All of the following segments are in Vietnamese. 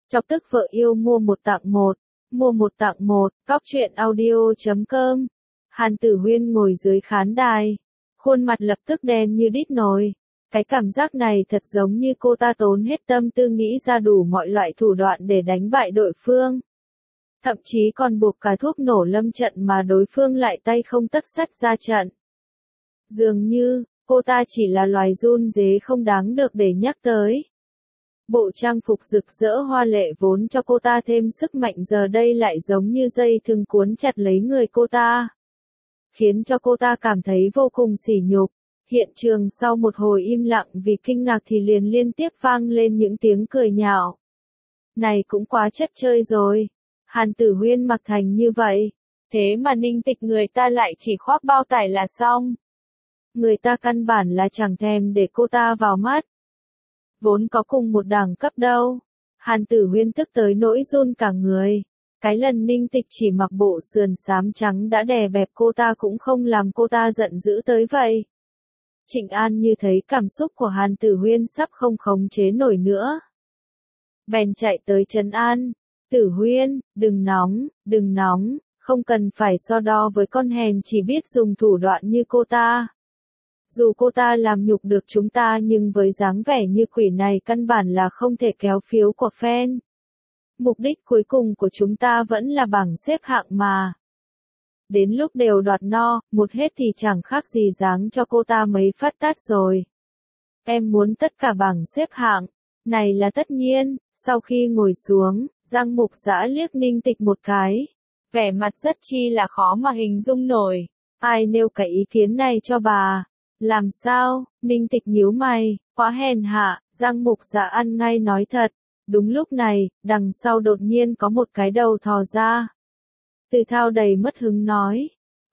Chọc tức vợ yêu mua một tặng một. Mua một tặng một, cóc truyện audio.com. Hàn Tử Huyên ngồi dưới khán đài. Khuôn mặt lập tức đen như đít nồi. Cái cảm giác này thật giống như cô ta tốn hết tâm tư nghĩ ra đủ mọi loại thủ đoạn để đánh bại đối phương. Thậm chí còn buộc cả thuốc nổ lâm trận mà đối phương lại tay không tấc sắt ra trận. Dường như, cô ta chỉ là loài run dế không đáng được để nhắc tới. Bộ trang phục rực rỡ hoa lệ vốn cho cô ta thêm sức mạnh giờ đây lại giống như dây thừng cuốn chặt lấy người cô ta. Khiến cho cô ta cảm thấy vô cùng sỉ nhục. Hiện trường sau một hồi im lặng vì kinh ngạc thì liền liên tiếp vang lên những tiếng cười nhạo. Này cũng quá chất chơi rồi. Hàn Tử Huyên mặc thành như vậy. Thế mà Ninh Tịch người ta lại chỉ khoác bao tải là xong. Người ta căn bản là chẳng thèm để cô ta vào mắt. Vốn có cùng một đẳng cấp đâu. Hàn Tử Huyên tức tới nỗi run cả người. Cái lần Ninh Tịch chỉ mặc bộ sườn xám trắng đã đè bẹp cô ta cũng không làm cô ta giận dữ tới vậy. Trịnh An như thấy cảm xúc của Hàn Tử Huyên sắp không khống chế nổi nữa. Bèn chạy tới trấn an. Tử Huyên, đừng nóng, không cần phải so đo với con hèn chỉ biết dùng thủ đoạn như cô ta. Dù cô ta làm nhục được chúng ta nhưng với dáng vẻ như quỷ này căn bản là không thể kéo phiếu của fan. Mục đích cuối cùng của chúng ta vẫn là bảng xếp hạng mà. Đến lúc đều đoạt no, một hết thì chẳng khác gì giáng cho cô ta mấy phát tát rồi. Em muốn tất cả bảng xếp hạng. Này là tất nhiên. Sau khi ngồi xuống, Giang Mục Dã liếc Ninh Tịch một cái. Vẻ mặt rất chi là khó mà hình dung nổi. Ai nêu cái ý kiến này cho bà? Làm sao? Ninh Tịch nhíu mày, quá hèn hạ. Giang Mục Dã ăn ngay nói thật. Đúng lúc này, đằng sau đột nhiên có một cái đầu thò ra. Từ Thao đầy mất hứng nói.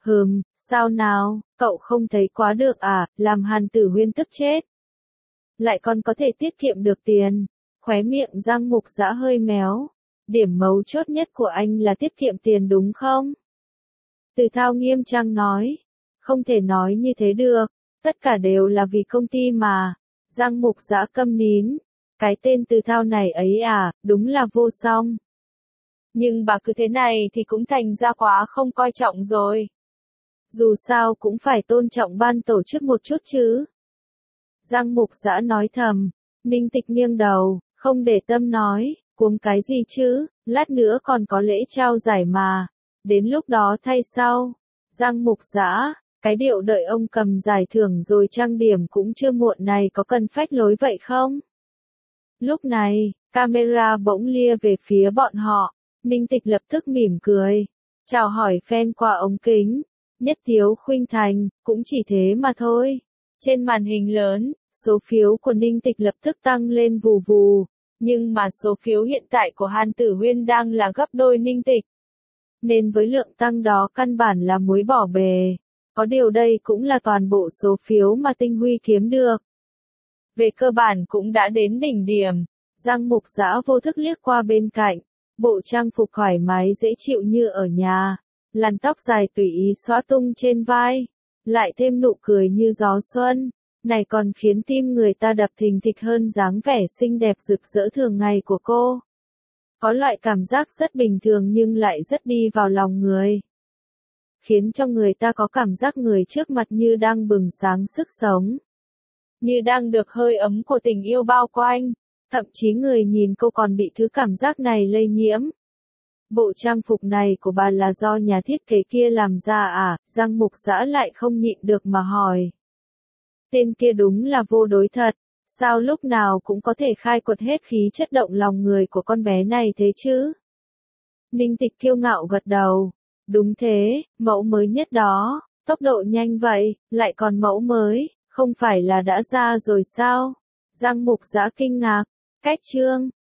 Sao nào, cậu không thấy quá được à, làm Hàn Tử Huyên tức chết. Lại còn có thể tiết kiệm được tiền. Khóe miệng Giang Mục Dã hơi méo. Điểm mấu chốt nhất của anh là tiết kiệm tiền đúng không? Từ Thao nghiêm trang nói. Không thể nói như thế được. Tất cả đều là vì công ty mà. Giang Mục Dã câm nín. Cái tên Từ Thao này ấy à, đúng là vô song. Nhưng bà cứ thế này thì cũng thành ra quá không coi trọng rồi. Dù sao cũng phải tôn trọng ban tổ chức một chút chứ. Giang Mục Dã nói thầm. Ninh Tịch nghiêng đầu, không để tâm nói, cuống cái gì chứ, lát nữa còn có lễ trao giải mà. Đến lúc đó thay sau. Giang Mục Dã, cái điệu đợi ông cầm giải thưởng rồi trang điểm cũng chưa muộn này có cần phách lối vậy không? Lúc này, camera bỗng lia về phía bọn họ. Ninh Tịch lập tức mỉm cười. Chào hỏi fan qua ống kính. Nhất Thiếu Khuynh Thành, cũng chỉ thế mà thôi. Trên màn hình lớn, số phiếu của Ninh Tịch lập tức tăng lên vù vù. Nhưng mà số phiếu hiện tại của Hàn Tử Huyên đang là gấp đôi Ninh Tịch. Nên với lượng tăng đó căn bản là muối bỏ bề. Có điều đây cũng là toàn bộ số phiếu mà Tinh Huy kiếm được. Về cơ bản cũng đã đến đỉnh điểm. Giang Mục Dã vô thức liếc qua bên cạnh. Bộ trang phục thoải mái dễ chịu như ở nhà. Làn tóc dài tùy ý xõa tung trên vai. Lại thêm nụ cười như gió xuân. Này còn khiến tim người ta đập thình thịch hơn dáng vẻ xinh đẹp rực rỡ thường ngày của cô. Có loại cảm giác rất bình thường nhưng lại rất đi vào lòng người. Khiến cho người ta có cảm giác người trước mặt như đang bừng sáng sức sống. Như đang được hơi ấm của tình yêu bao quanh. Thậm chí người nhìn cô còn bị thứ cảm giác này lây nhiễm. Bộ trang phục này của bà là do nhà thiết kế kia làm ra à? Giang Mục Dã lại không nhịn được mà hỏi. Tên kia đúng là vô đối thật. Sao lúc nào cũng có thể khai quật hết khí chất động lòng người của con bé này thế chứ? Ninh Tịch kiêu ngạo gật đầu. Đúng thế, mẫu mới nhất đó. Tốc độ nhanh vậy, lại còn mẫu mới, không phải là đã ra rồi sao? Giang Mục Dã kinh ngạc. Cách chương